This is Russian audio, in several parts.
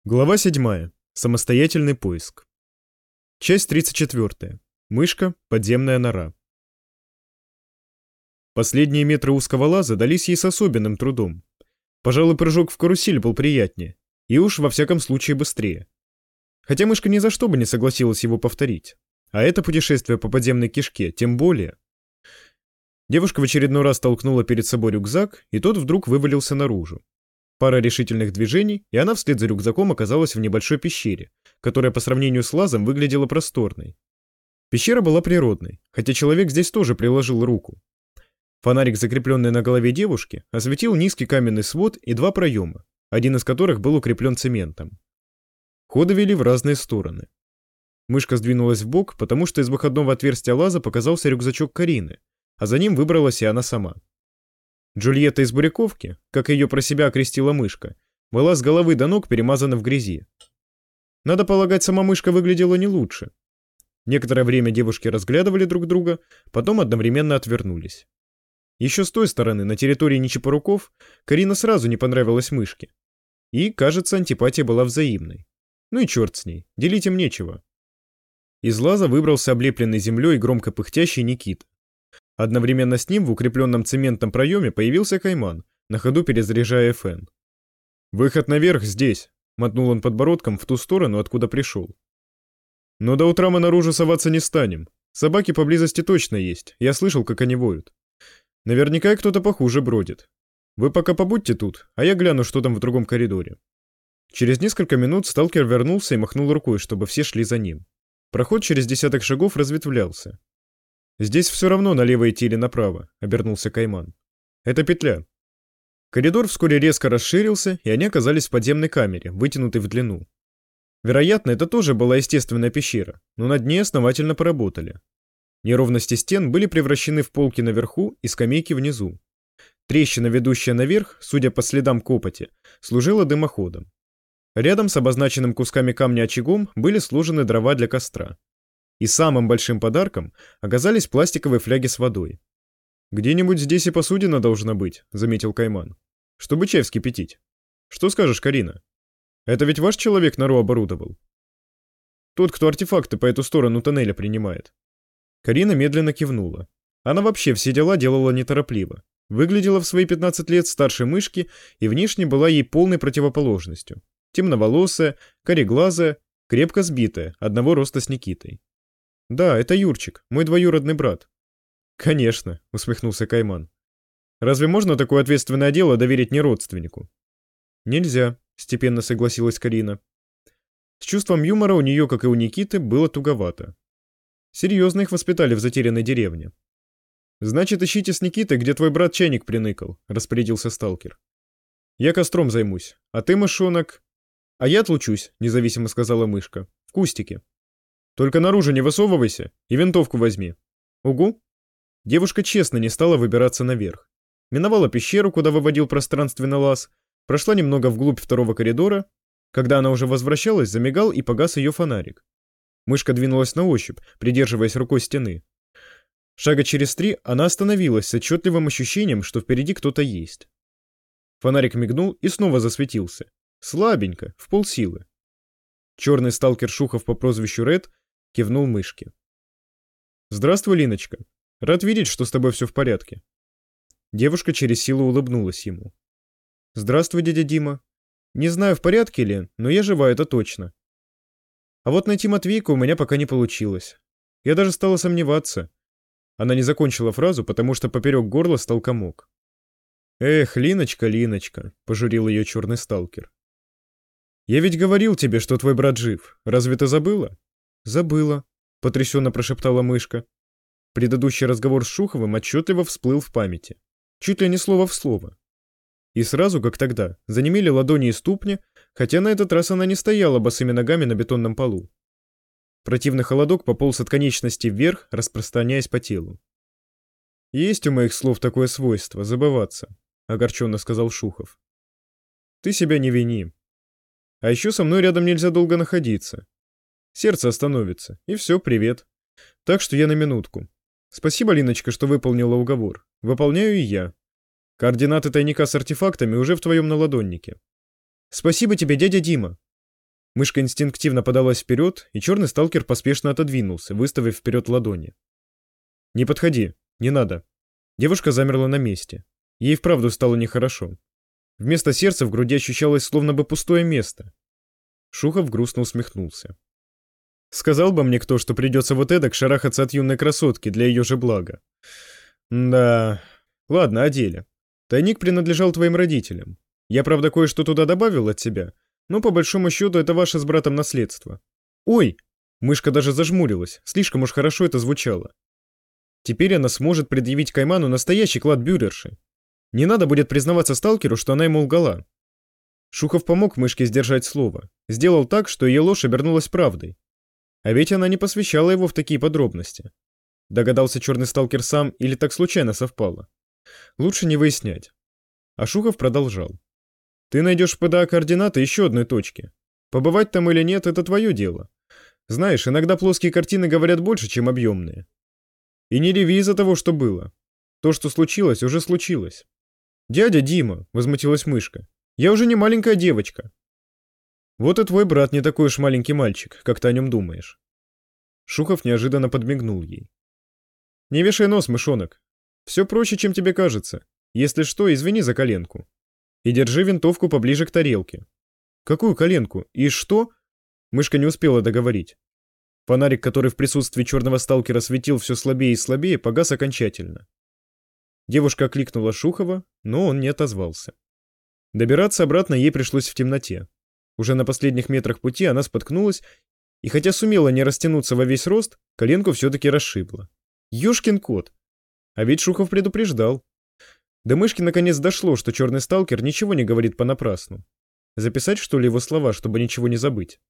Глава 7. Самостоятельный поиск. Часть 34. Мышка. Подземная нора. Последние метры узкого лаза дались ей с особенным трудом. Пожалуй, прыжок в карусель был приятнее, и уж во всяком случае быстрее. Хотя мышка ни за что бы не согласилась его повторить. А это путешествие по подземной кишке тем более. Девушка в очередной раз толкнула перед собой рюкзак, и тот вдруг вывалился наружу. Пара решительных движений, и она вслед за рюкзаком оказалась в небольшой пещере, которая по сравнению с лазом выглядела просторной. Пещера была природной, хотя человек здесь тоже приложил руку. Фонарик, закрепленный на голове девушки, осветил низкий каменный свод и два проема, один из которых был укреплен цементом. Ходы вели в разные стороны. Мышка сдвинулась вбок, потому что из выходного отверстия лаза показался рюкзачок Карины, а за ним выбралась и она сама. Джульетта из Буряковки, как ее про себя окрестила мышка, была с головы до ног перемазана в грязи. Надо полагать, сама мышка выглядела не лучше. Некоторое время девушки разглядывали друг друга, потом одновременно отвернулись. Еще с той стороны, на территории Нечипоруков, Карина сразу не понравилась мышке. И, кажется, антипатия была взаимной. Ну и черт с ней, делить им нечего. Из лаза выбрался облепленный землей и громко пыхтящий Никита. Одновременно с ним в укрепленном цементом проеме появился Кайман, на ходу перезаряжая ФН. «Выход наверх здесь», — мотнул он подбородком в ту сторону, откуда пришел. «Но до утра мы наружу соваться не станем. Собаки поблизости точно есть, я слышал, как они воют. Наверняка и кто-то похуже бродит. Вы пока побудьте тут, а я гляну, что там в другом коридоре». Через несколько минут сталкер вернулся и махнул рукой, чтобы все шли за ним. Проход через десяток шагов разветвлялся. «Здесь все равно налево идти или направо», — обернулся Кайман. «Это петля». Коридор вскоре резко расширился, и они оказались в подземной камере, вытянутой в длину. Вероятно, это тоже была естественная пещера, но на дне основательно поработали. Неровности стен были превращены в полки наверху и скамейки внизу. Трещина, ведущая наверх, судя по следам копоти, служила дымоходом. Рядом с обозначенным кусками камня очагом были сложены дрова для костра. И самым большим подарком оказались пластиковые фляги с водой. «Где-нибудь здесь и посудина должна быть», — заметил Кайман. «Чтобы чай вскипятить. Что скажешь, Карина? Это ведь ваш человек нору оборудовал?» «Тот, кто артефакты по эту сторону тоннеля принимает». Карина медленно кивнула. Она вообще все дела делала неторопливо. Выглядела в свои 15 лет старше мышки и внешне была ей полной противоположностью. Темноволосая, кореглазая, крепко сбитая, одного роста с Никитой. «Да, это Юрчик, мой двоюродный брат». «Конечно», — усмехнулся Кайман. «Разве можно такое ответственное дело доверить не родственнику?» «Нельзя», — степенно согласилась Карина. С чувством юмора у нее, как и у Никиты, было туговато. Серьезно их воспитали в затерянной деревне. «Значит, ищите с Никитой, где твой брат чайник приныкал», — распорядился сталкер. «Я костром займусь, а ты, мышонок...» «А я отлучусь», — независимо сказала мышка. «В кустике. Только наружу не высовывайся и винтовку возьми». «Угу». Девушка честно не стала выбираться наверх. Миновала пещеру, куда выводил пространственный лаз, прошла немного вглубь второго коридора. Когда она уже возвращалась, замигал и погас ее фонарик. Мышка двинулась на ощупь, придерживаясь рукой стены. Шага через 3 она остановилась с отчетливым ощущением, что впереди кто-то есть. Фонарик мигнул и снова засветился. Слабенько, в полсилы. Черный сталкер Шухов по прозвищу Ред кивнул мышке. «Здравствуй, Линочка. Рад видеть, что с тобой все в порядке». Девушка через силу улыбнулась ему. «Здравствуй, дядя Дима. Не знаю, в порядке ли, но я жива, это точно. А вот найти Матвейку у меня пока не получилось. Я даже стала сомневаться». Она не закончила фразу, потому что поперек горла стал комок. «Эх, Линочка, Линочка», — пожурил ее черный сталкер. «Я ведь говорил тебе, что твой брат жив. Разве ты забыла?» «Забыла», — потрясенно прошептала мышка. Предыдущий разговор с Шуховым отчетливо всплыл в памяти. Чуть ли не слово в слово. И сразу, как тогда, занемели ладони и ступни, хотя на этот раз она не стояла босыми ногами на бетонном полу. Противный холодок пополз от конечности вверх, распространяясь по телу. «Есть у моих слов такое свойство — забываться», — огорченно сказал Шухов. «Ты себя не вини. А еще со мной рядом нельзя долго находиться. Сердце остановится, и все, привет. Так что я на минутку. Спасибо, Линочка, что выполнила уговор. Выполняю и я. Координаты тайника с артефактами уже в твоем наладоннике». «Спасибо тебе, дядя Дима». Мышка инстинктивно подалась вперед, и черный сталкер поспешно отодвинулся, выставив вперед ладони. «Не подходи, не надо». Девушка замерла на месте. Ей вправду стало нехорошо. Вместо сердца в груди ощущалось словно бы пустое место. Шухов грустно усмехнулся. «Сказал бы мне кто, что придется вот эдак шарахаться от юной красотки для ее же блага. Да. Ладно, о деле. Тайник принадлежал твоим родителям. Я, правда, кое-что туда добавил от себя, но по большому счету это ваше с братом наследство. Ой!» Мышка даже зажмурилась, слишком уж хорошо это звучало. Теперь она сможет предъявить Кайману настоящий клад бюрерши. Не надо будет признаваться сталкеру, что она ему лгала. Шухов помог мышке сдержать слово. Сделал так, что ее ложь обернулась правдой. А ведь она не посвящала его в такие подробности. Догадался черный сталкер сам или так случайно совпало? Лучше не выяснять. А Шухов продолжал. Ты найдешь в ПДА координаты еще одной точки. Побывать там или нет, это твое дело. Знаешь, иногда плоские картины говорят больше, чем объемные. И не реви из-за того, что было. То, что случилось, уже случилось. «Дядя Дима», — возмутилась мышка, — «я уже не маленькая девочка». «Вот и твой брат не такой уж маленький мальчик, как ты о нем думаешь». Шухов неожиданно подмигнул ей. «Не вешай нос, мышонок. Все проще, чем тебе кажется. Если что, извини за коленку. И держи винтовку поближе к тарелке». «Какую коленку? И что?» Мышка не успела договорить. Фонарик, который в присутствии черного сталкера светил все слабее и слабее, погас окончательно. Девушка окликнула Шухова, но он не отозвался. Добираться обратно ей пришлось в темноте. Уже на последних метрах пути она споткнулась, и хотя сумела не растянуться во весь рост, коленку все-таки расшибла. Ёшкин кот! А ведь Шухов предупреждал. До мышки наконец дошло, что черный сталкер ничего не говорит понапрасну. Записать, что ли, его слова, чтобы ничего не забыть?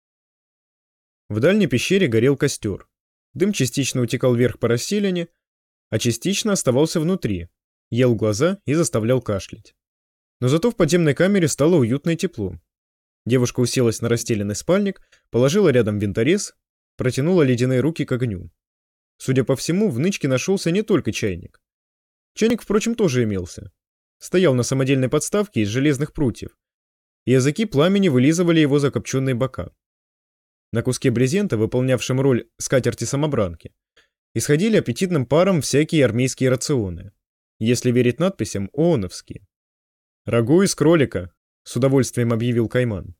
В дальней пещере горел костер. Дым частично утекал вверх по расселине, а частично оставался внутри, ел глаза и заставлял кашлять. Но зато в подземной камере стало уютно и тепло. Девушка уселась на расстеленный спальник, положила рядом винторез, протянула ледяные руки к огню. Судя по всему, в нычке нашелся не только чайник. Чайник, впрочем, тоже имелся. Стоял на самодельной подставке из железных прутьев, и языки пламени вылизывали его закопченные бока. На куске брезента, выполнявшем роль скатерти-самобранки, исходили аппетитным паром всякие армейские рационы. Если верить надписям, ООНовские. «Рагу из кролика», — с удовольствием объявил Кайман.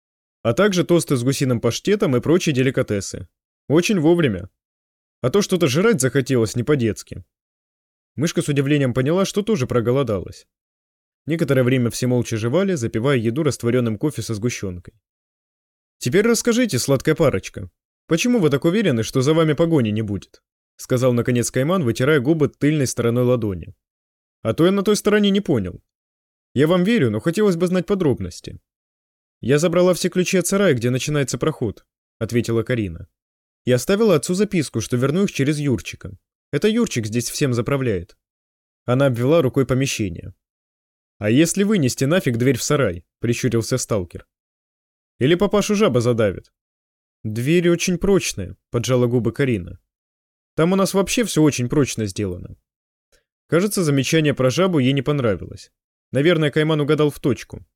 А также тосты с гусиным паштетом и прочие деликатесы. Очень вовремя. А то что-то жрать захотелось не по-детски. Мышка с удивлением поняла, что тоже проголодалась. Некоторое время все молча жевали, запивая еду растворенным кофе со сгущенкой. «Теперь расскажите, сладкая парочка, почему вы так уверены, что за вами погони не будет?» — сказал наконец Кайман, вытирая губы тыльной стороной ладони. «А то я на той стороне не понял. Я вам верю, но хотелось бы знать подробности». «Я забрала все ключи от сарая, где начинается проход», — ответила Карина. «И оставила отцу записку, что верну их через Юрчика. Это Юрчик здесь всем заправляет». Она обвела рукой помещение. «А если вынести нафиг дверь в сарай?» — прищурился сталкер. «Или папашу жаба задавит?» «Дверь очень прочная», — поджала губы Карина. «Там у нас вообще все очень прочно сделано». Кажется, замечание про жабу ей не понравилось. Наверное, Кайман угадал в точку.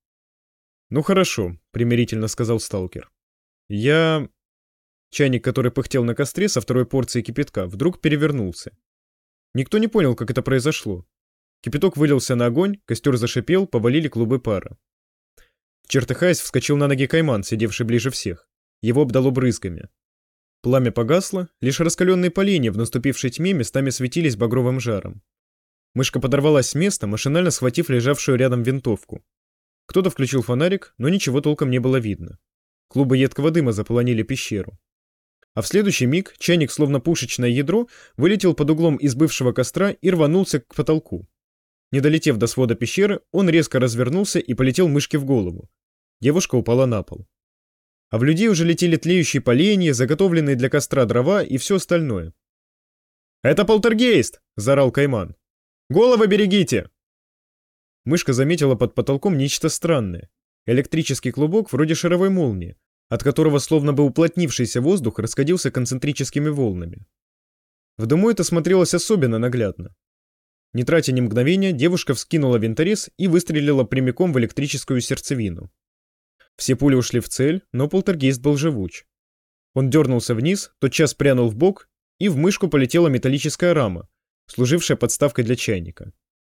«Ну хорошо», — примирительно сказал сталкер. «Я...» Чайник, который пыхтел на костре со второй порцией кипятка, вдруг перевернулся. Никто не понял, как это произошло. Кипяток вылился на огонь, костер зашипел, повалили клубы пара. Чертыхаясь, вскочил на ноги Кайман, сидевший ближе всех. Его обдало брызгами. Пламя погасло, лишь раскаленные поленья в наступившей тьме местами светились багровым жаром. Мышка подорвалась с места, машинально схватив лежавшую рядом винтовку. Кто-то включил фонарик, но ничего толком не было видно. Клубы едкого дыма заполонили пещеру. А в следующий миг чайник, словно пушечное ядро, вылетел под углом из бывшего костра и рванулся к потолку. Не долетев до свода пещеры, он резко развернулся и полетел мышке в голову. Девушка упала на пол. А в людей уже летели тлеющие поленья, заготовленные для костра дрова и все остальное. «Это полтергейст!» – заорал Кайман. «Головы берегите!» Мышка заметила под потолком нечто странное. Электрический клубок вроде шаровой молнии, от которого словно бы уплотнившийся воздух расходился концентрическими волнами. В дыму это смотрелось особенно наглядно. Не тратя ни мгновения, девушка вскинула винторез и выстрелила прямиком в электрическую сердцевину. Все пули ушли в цель, но полтергейст был живуч. Он дернулся вниз, тотчас прянул в бок, и в мышку полетела металлическая рама, служившая подставкой для чайника.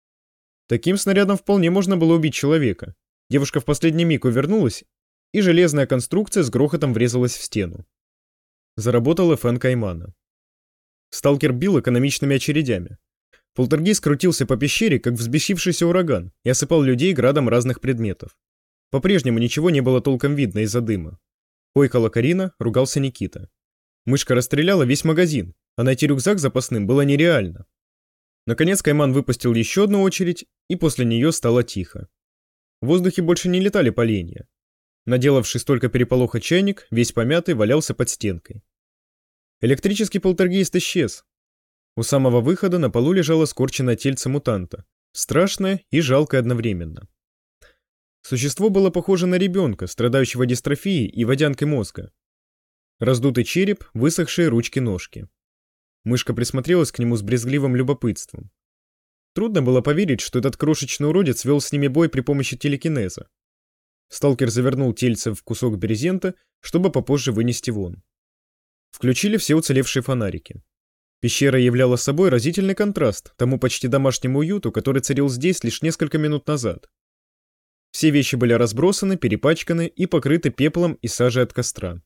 Таким снарядом вполне можно было убить человека. Девушка в последний миг увернулась, и железная конструкция с грохотом врезалась в стену. Заработал ФН Каймана. Сталкер бил экономичными очередями. Полтергейст крутился по пещере, как взбесившийся ураган, и осыпал людей градом разных предметов. По-прежнему ничего не было толком видно из-за дыма. Ойкала Карина, ругался Никита. Мышка расстреляла весь магазин, а найти рюкзак запасным было нереально. Наконец Кайман выпустил еще одну очередь, и после нее стало тихо. В воздухе больше не летали поленья. Наделавший столько переполоха чайник, весь помятый, валялся под стенкой. Электрический полтергейст исчез. У самого выхода на полу лежало скорченное тельце мутанта, страшное и жалкое одновременно. Существо было похоже на ребенка, страдающего дистрофией и водянкой мозга. Раздутый череп, высохшие ручки-ножки. Мышка присмотрелась к нему с брезгливым любопытством. Трудно было поверить, что этот крошечный уродец вел с ними бой при помощи телекинеза. Сталкер завернул тельце в кусок брезента, чтобы попозже вынести вон. Включили все уцелевшие фонарики. Пещера являла собой разительный контраст тому почти домашнему уюту, который царил здесь лишь несколько минут назад. Все вещи были разбросаны, перепачканы и покрыты пеплом и сажей от костра.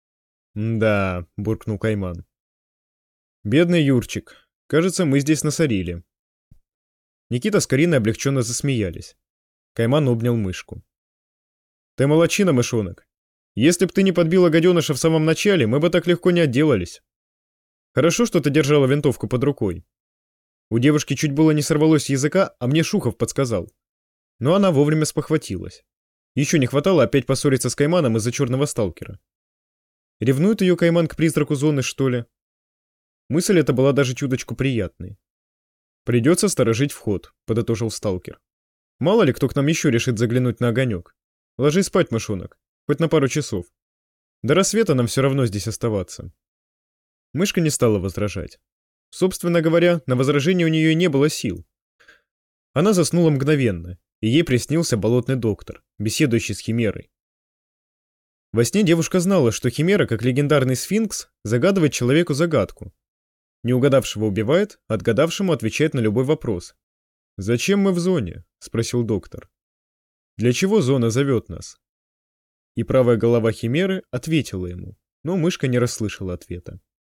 «Да», — буркнул Кайман. «Бедный Юрчик. Кажется, мы здесь насорили». Никита с Кариной облегченно засмеялись. Кайман обнял мышку. «Ты молодчина, мышонок. Если б ты не подбила гаденыша в самом начале, мы бы так легко не отделались. Хорошо, что ты держала винтовку под рукой. У девушки чуть было не сорвалось с языка, а мне Шухов подсказал. Но она вовремя спохватилась. Еще не хватало опять поссориться с Кайманом из-за черного сталкера. Ревнует ее Кайман к призраку зоны, что ли? Мысль эта была даже чуточку приятной. «Придется сторожить вход», — подытожил сталкер. «Мало ли кто к нам еще решит заглянуть на огонек. Ложись спать, мышонок, хоть на пару часов. До рассвета нам все равно здесь оставаться». Мышка не стала возражать. Собственно говоря, на возражение у нее не было сил. Она заснула мгновенно, и ей приснился болотный доктор, беседующий с Химерой. Во сне девушка знала, что Химера, как легендарный сфинкс, загадывает человеку загадку. Не угадавшего убивает, отгадавшему отвечает на любой вопрос. «Зачем мы в зоне?» — спросил доктор. «Для чего зона зовет нас?» И правая голова Химеры ответила ему, но мышка не расслышала ответа.